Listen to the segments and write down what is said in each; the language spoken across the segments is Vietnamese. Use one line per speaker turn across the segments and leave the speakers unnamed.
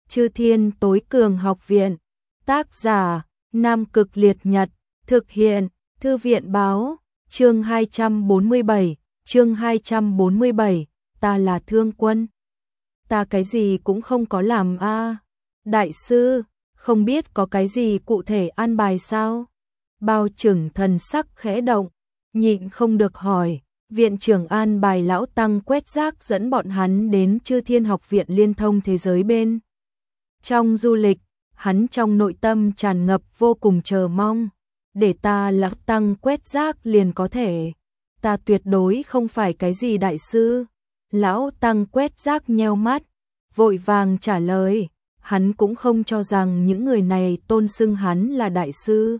Chư Thiên Tối Cường Học Viện. Tác giả: Nam Cực Liệt Nhật. Thực hiện: Thư viện báo. Chương 247. Ta là Thương Quân. Ta cái gì cũng không có làm a. Đại sư, không biết có cái gì cụ thể an bài sao? Bao Chừng thần sắc khẽ động, nhịn không được hỏi. Viện trưởng an bài lão tăng quét rác dẫn bọn hắn đến Chư Thiên Học Viện liên thông thế giới bên trong du lịch. Hắn trong nội tâm tràn ngập vô cùng chờ mong. Để ta lão tăng quét rác liền có thể. Ta tuyệt đối không phải cái gì đại sư. Lão tăng quét rác nheo mắt, vội vàng trả lời. Hắn cũng không cho rằng những người này tôn xưng hắn là đại sư.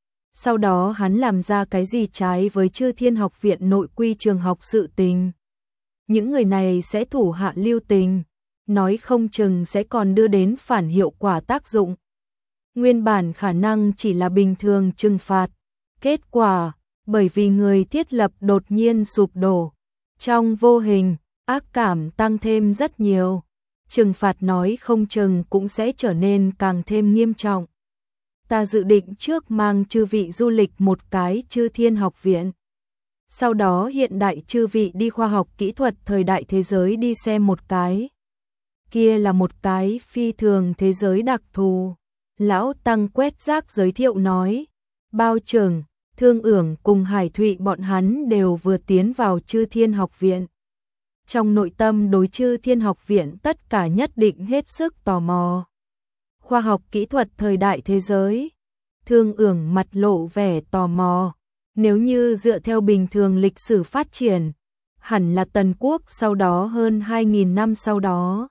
Sau đó hắn làm ra cái gì trái với Chư Thiên Học Viện nội quy trường học sự tình. Những người này sẽ thủ hạ lưu tình, nói không chừng sẽ còn đưa đến phản hiệu quả tác dụng. Nguyên bản khả năng chỉ là bình thường trừng phạt. Kết quả, bởi vì người thiết lập đột nhiên sụp đổ. Trong vô hình, ác cảm tăng thêm rất nhiều. Trừng phạt nói không chừng cũng sẽ trở nên càng thêm nghiêm trọng. Ta dự định trước mang chư vị du lịch một cái Chư Thiên Học Viện. Sau đó hiện đại chư vị đi khoa học kỹ thuật thời đại thế giới đi xem một cái. Kia là một cái phi thường thế giới đặc thù. Lão tăng quét rác giới thiệu nói. Bao Chừng, Thương Ưởng cùng Hải Thụy bọn hắn đều vừa tiến vào Chư Thiên Học Viện. Trong nội tâm đối Chư Thiên Học Viện tất cả nhất định hết sức tò mò. Khoa học kỹ thuật thời đại thế giới. Thương Ưởng mặt lộ vẻ tò mò. Nếu như dựa theo bình thường lịch sử phát triển, hẳn là Tần Quốc sau đó hơn 2.000 năm sau đó.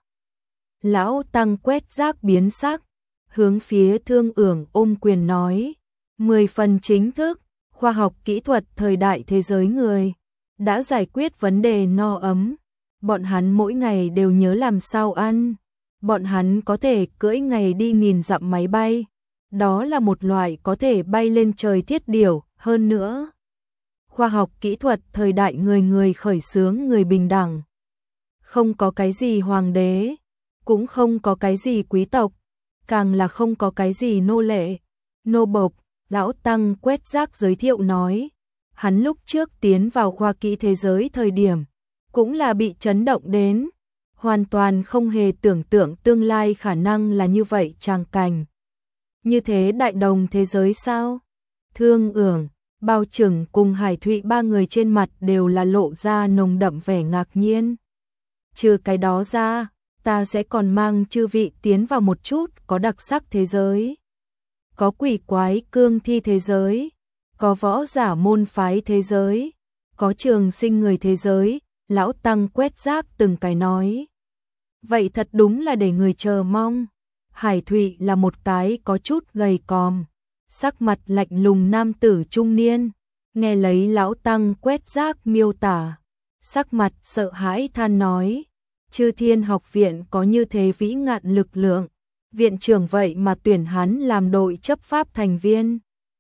Lão tăng quét rác biến sắc, hướng phía Thương Ưởng ôm quyền nói. 10 phần chính thức, khoa học kỹ thuật thời đại thế giới người đã giải quyết vấn đề no ấm. Bọn hắn mỗi ngày đều nhớ làm sao ăn. Bọn hắn có thể cưỡi ngày đi 1000 dặm máy bay. Đó là một loại có thể bay lên trời thiết điều. Hơn nữa, khoa học kỹ thuật thời đại người người khởi xướng người bình đẳng. Không có cái gì hoàng đế, cũng không có cái gì quý tộc, càng là không có cái gì nô lệ, nô bộc. Lão tăng quét rác giới thiệu nói. Hắn lúc trước tiến vào khoa kỹ thế giới thời điểm cũng là bị chấn động đến, hoàn toàn không hề tưởng tượng tương lai khả năng là như vậy tràng cảnh. Như thế đại đồng thế giới sao? Thương Ưởng, Bao Chừng cùng Hải Thụy ba người trên mặt đều là lộ ra nồng đậm vẻ ngạc nhiên. Trừ cái đó ra, ta sẽ còn mang chư vị tiến vào một chút có đặc sắc thế giới. Có quỷ quái cương thi thế giới, có võ giả môn phái thế giới, có trường sinh người thế giới. Lão tăng quét rác từng cái nói. Vậy thật đúng là để người chờ mong. Hải Thụy là một cái có chút gầy còm, sắc mặt lạnh lùng nam tử trung niên. Nghe lấy lão tăng quét rác miêu tả, sắc mặt sợ hãi than nói. Chư Thiên Học Viện có như thế vĩ ngạn lực lượng. Viện trưởng vậy mà tuyển hắn làm đội chấp pháp thành viên.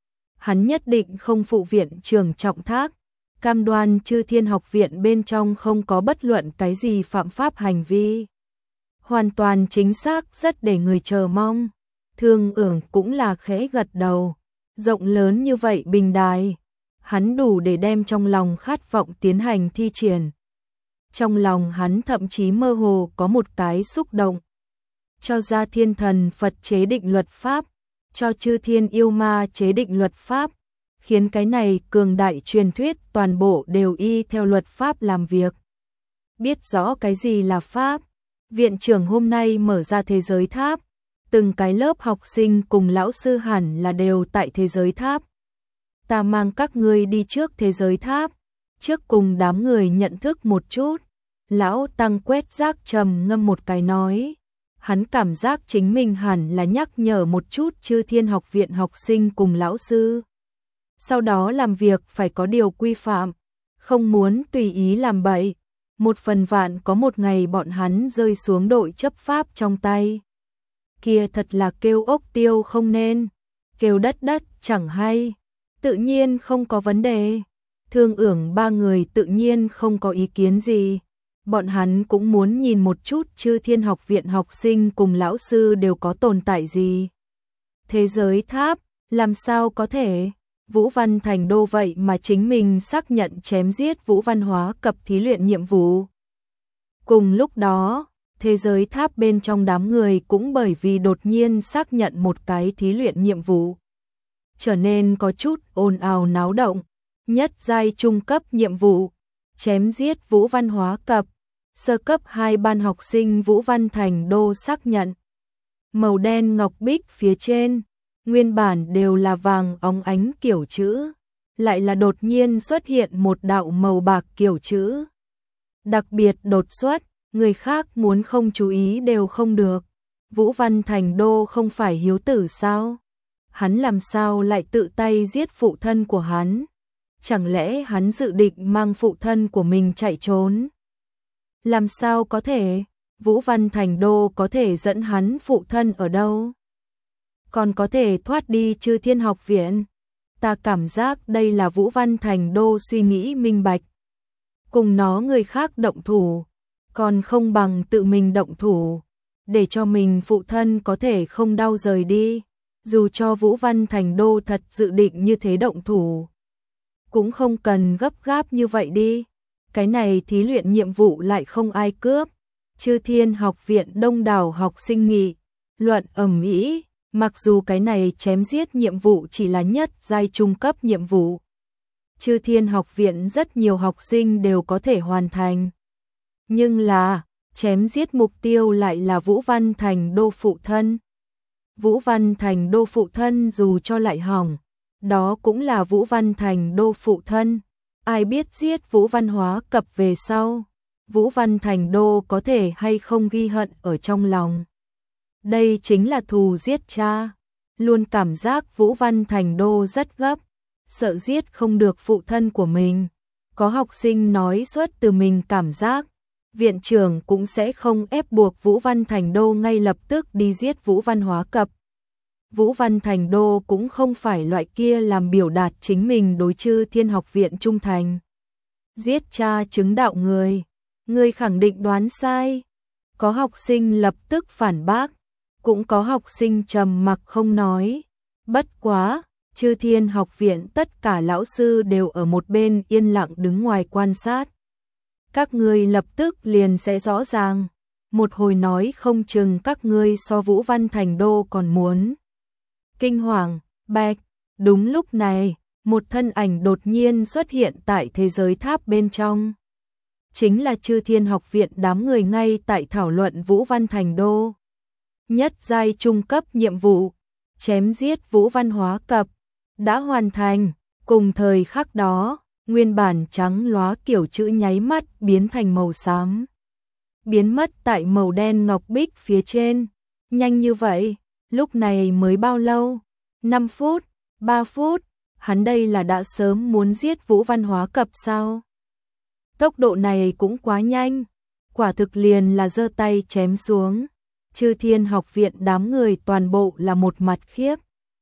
Hắn nhất định không phụ viện trưởng trọng thác. Cam đoan Chư Thiên Học Viện bên trong không có bất luận cái gì phạm pháp hành vi. Hoàn toàn chính xác, rất để người chờ mong. Thương Ưởng cũng là khẽ gật đầu. Rộng lớn như vậy bình đài, hắn đủ để đem trong lòng khát vọng tiến hành thi triển. Trong lòng hắn thậm chí mơ hồ có một cái xúc động. Cho ra thiên thần Phật chế định luật pháp, cho chư thiên yêu ma chế định luật pháp, khiến cái này cường đại truyền thuyết toàn bộ đều y theo luật pháp làm việc. Biết rõ cái gì là pháp, viện trưởng hôm nay mở ra thế giới tháp, từng cái lớp học sinh cùng lão sư hẳn là đều tại thế giới tháp. Ta mang các ngươi đi trước thế giới tháp, trước cùng đám người nhận thức một chút. Lão tăng quét rác trầm ngâm một cái nói. Hắn cảm giác chính mình hẳn là nhắc nhở một chút Chư Thiên Học Viện học sinh cùng lão sư. Sau đó làm việc phải có điều quy phạm, không muốn tùy ý làm bậy. Một phần vạn có một ngày bọn hắn rơi xuống đội chấp pháp trong tay. Kia thật là kêu ốc tiêu không nên, kêu đất đất chẳng hay. Tự nhiên không có vấn đề. Thương Ưởng ba người tự nhiên không có ý kiến gì. bọn hắn cũng muốn nhìn một chút Chư Thiên học viện học sinh cùng lão sư đều có tồn tại gì. Thế giới tháp, làm sao có thể? Vũ Văn Thành Đô vậy mà chính mình xác nhận chém giết Vũ Văn Hóa Cập thí luyện nhiệm vụ. Cùng lúc đó, thế giới tháp bên trong đám người cũng bởi vì đột nhiên xác nhận một cái thí luyện nhiệm vụ, trở nên có chút ồn ào náo động. Nhất giai trung cấp nhiệm vụ, chém giết Vũ Văn Hóa Cập, sơ cấp 2 ban học sinh Vũ Văn Thành Đô xác nhận. Màu đen ngọc bích phía trên, nguyên bản đều là vàng óng ánh kiểu chữ, lại là đột nhiên xuất hiện một đạo màu bạc kiểu chữ. Đặc biệt đột xuất, người khác muốn không chú ý đều không được. Vũ Văn Thành Đô không phải hiếu tử sao? Hắn làm sao lại tự tay giết phụ thân của hắn? Chẳng lẽ hắn dự định mang phụ thân của mình chạy trốn? Làm sao có thể? Vũ Văn Thành Đô có thể dẫn hắn phụ thân ở đâu? Còn có thể thoát đi Chư Thiên học viện? Ta cảm giác đây là Vũ Văn Thành Đô suy nghĩ minh bạch. Cùng nó người khác động thủ, còn không bằng tự mình động thủ, để cho mình phụ thân có thể không đau rời đi. Dù cho Vũ Văn Thành Đô thật dự định như thế động thủ, cũng không cần gấp gáp như vậy đi. Cái này thí luyện nhiệm vụ lại không ai cướp. Chư Thiên học viện đông đảo học sinh nghị luận ầm ĩ, mặc dù cái này chém giết nhiệm vụ chỉ là nhất giai trung cấp nhiệm vụ. Chư Thiên học viện rất nhiều học sinh đều có thể hoàn thành. Nhưng là, chém giết mục tiêu lại là Vũ Văn Thành Đô phụ thân. Vũ Văn Thành Đô phụ thân dù cho lại hỏng, đó cũng là Vũ Văn Thành Đô phụ thân. Ai biết giết Vũ Văn Hóa Cập về sau, Vũ Văn Thành Đô có thể hay không ghi hận ở trong lòng. Đây chính là thù giết cha. Luôn cảm giác Vũ Văn Thành Đô rất gấp, sợ giết không được phụ thân của mình. Có học sinh nói xuất từ mình cảm giác, viện trưởng cũng sẽ không ép buộc Vũ Văn Thành Đô ngay lập tức đi giết Vũ Văn Hóa Cập. Vũ Văn Thành Đô cũng không phải loại kia làm biểu đạt chính mình đối Chư Thiên học viện trung thành. Giết cha chứng đạo người khẳng định đoán sai. Có học sinh lập tức phản bác, cũng có học sinh trầm mặc không nói. Bất quá, Chư Thiên học viện tất cả lão sư đều ở một bên yên lặng đứng ngoài quan sát. Các ngươi lập tức liền sẽ rõ ràng, một hồi nói không chừng các ngươi so Vũ Văn Thành Đô còn muốn. Kinh hoàng, bạch, đúng lúc này, một thân ảnh đột nhiên xuất hiện tại thế giới tháp bên trong. Chính là Chư Thiên học viện đám người ngay tại thảo luận Vũ Văn Thành Đô. Nhất giai trung cấp nhiệm vụ, chém giết Vũ Văn Hóa Cập, đã hoàn thành. Cùng thời khắc đó, nguyên bản trắng lóa kiểu chữ nháy mắt biến thành màu xám, biến mất tại màu đen ngọc bích phía trên. Nhanh như vậy, lúc này mới bao lâu? 5 phút, 3 phút, hắn đây là đã sớm muốn giết Vũ Văn Hóa Cập sao? Tốc độ này cũng quá nhanh, quả thực liền là giơ tay chém xuống. Chư Thiên học viện đám người toàn bộ là một mặt khiếp.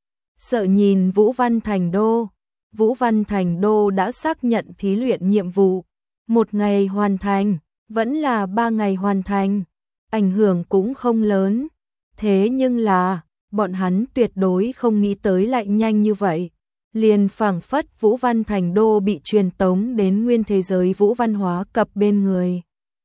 Sợ nhìn Vũ Văn Thành Đô. Vũ Văn Thành Đô đã xác nhận thí luyện nhiệm vụ. 1 ngày hoàn thành, vẫn là 3 ngày hoàn thành. Ảnh hưởng cũng không lớn. Thế nhưng là, bọn hắn tuyệt đối không nghĩ tới lại nhanh như vậy. Liền phảng phất Vũ Văn Thành Đô bị truyền tống đến nguyên thế giới Vũ Văn Hóa Cập bên người.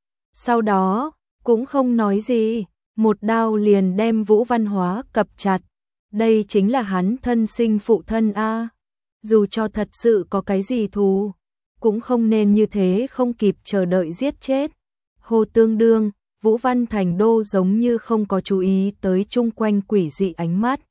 Sau đó, cũng không nói gì, một đao liền đem Vũ Văn Hóa Cập chặt. Đây chính là hắn thân sinh phụ thân a. Dù cho thật sự có cái gì thù, cũng không nên như thế không kịp chờ đợi giết chết. Hồ tương đương, Vũ Văn Thành Đô giống như không có chú ý tới chung quanh quỷ dị ánh mắt.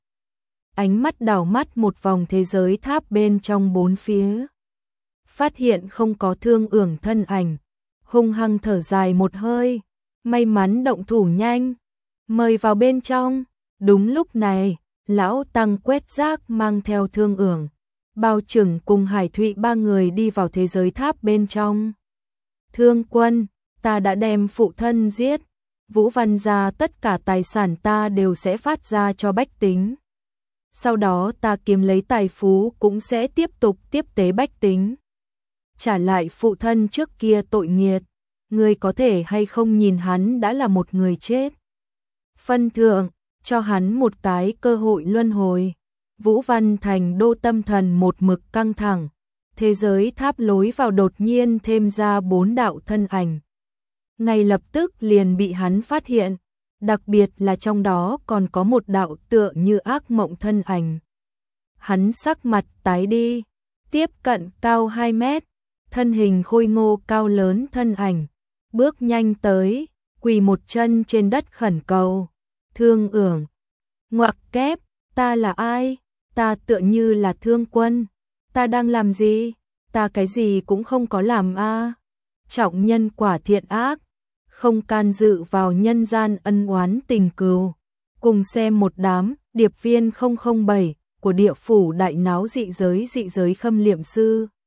Ánh mắt đảo mắt một vòng thế giới tháp bên trong bốn phía. Phát hiện không có Thương Ưởng thân ảnh, hung hăng thở dài một hơi, may mắn động thủ nhanh, mời vào bên trong. Đúng lúc này, lão tăng quét rác mang theo Thương Ưởng, Bao Trừng cùng Hải Thụy 3 người đi vào thế giới tháp bên trong. Thương quân, ta đã đem phụ thân giết, Vũ Văn gia tất cả tài sản ta đều sẽ phát ra cho bách tính. Sau đó ta kiếm lấy tài phú cũng sẽ tiếp tục tiếp tế bách tính. Trả lại phụ thân trước kia tội nghiệt. Ngươi có thể hay không nhìn hắn đã là một người chết. Phân thượng, cho hắn một cái cơ hội luân hồi. Vũ Văn Thành Đô tâm thần một mực căng thẳng. Thế giới tháp lối vào đột nhiên thêm ra 4 đạo thân ảnh. Ngay lập tức liền bị hắn phát hiện, đặc biệt là trong đó còn có một đạo tựa như ác mộng thân ảnh. Hắn sắc mặt tái đi, tiếp cận cao 2 mét, thân hình khôi ngô cao lớn thân ảnh, bước nhanh tới, quỳ một chân trên đất khẩn cầu. Thương Ưởng, ngoặc kép, ta là ai? Ta tựa như là Thương Quân. Ta đang làm gì? Ta cái gì cũng không có làm a. Trọng nhân quả thiện ác, không can dự vào nhân gian ân oán tình cừu. Cùng xem một đám điệp viên 007 của địa phủ đại náo dị giới khâm liệm sư.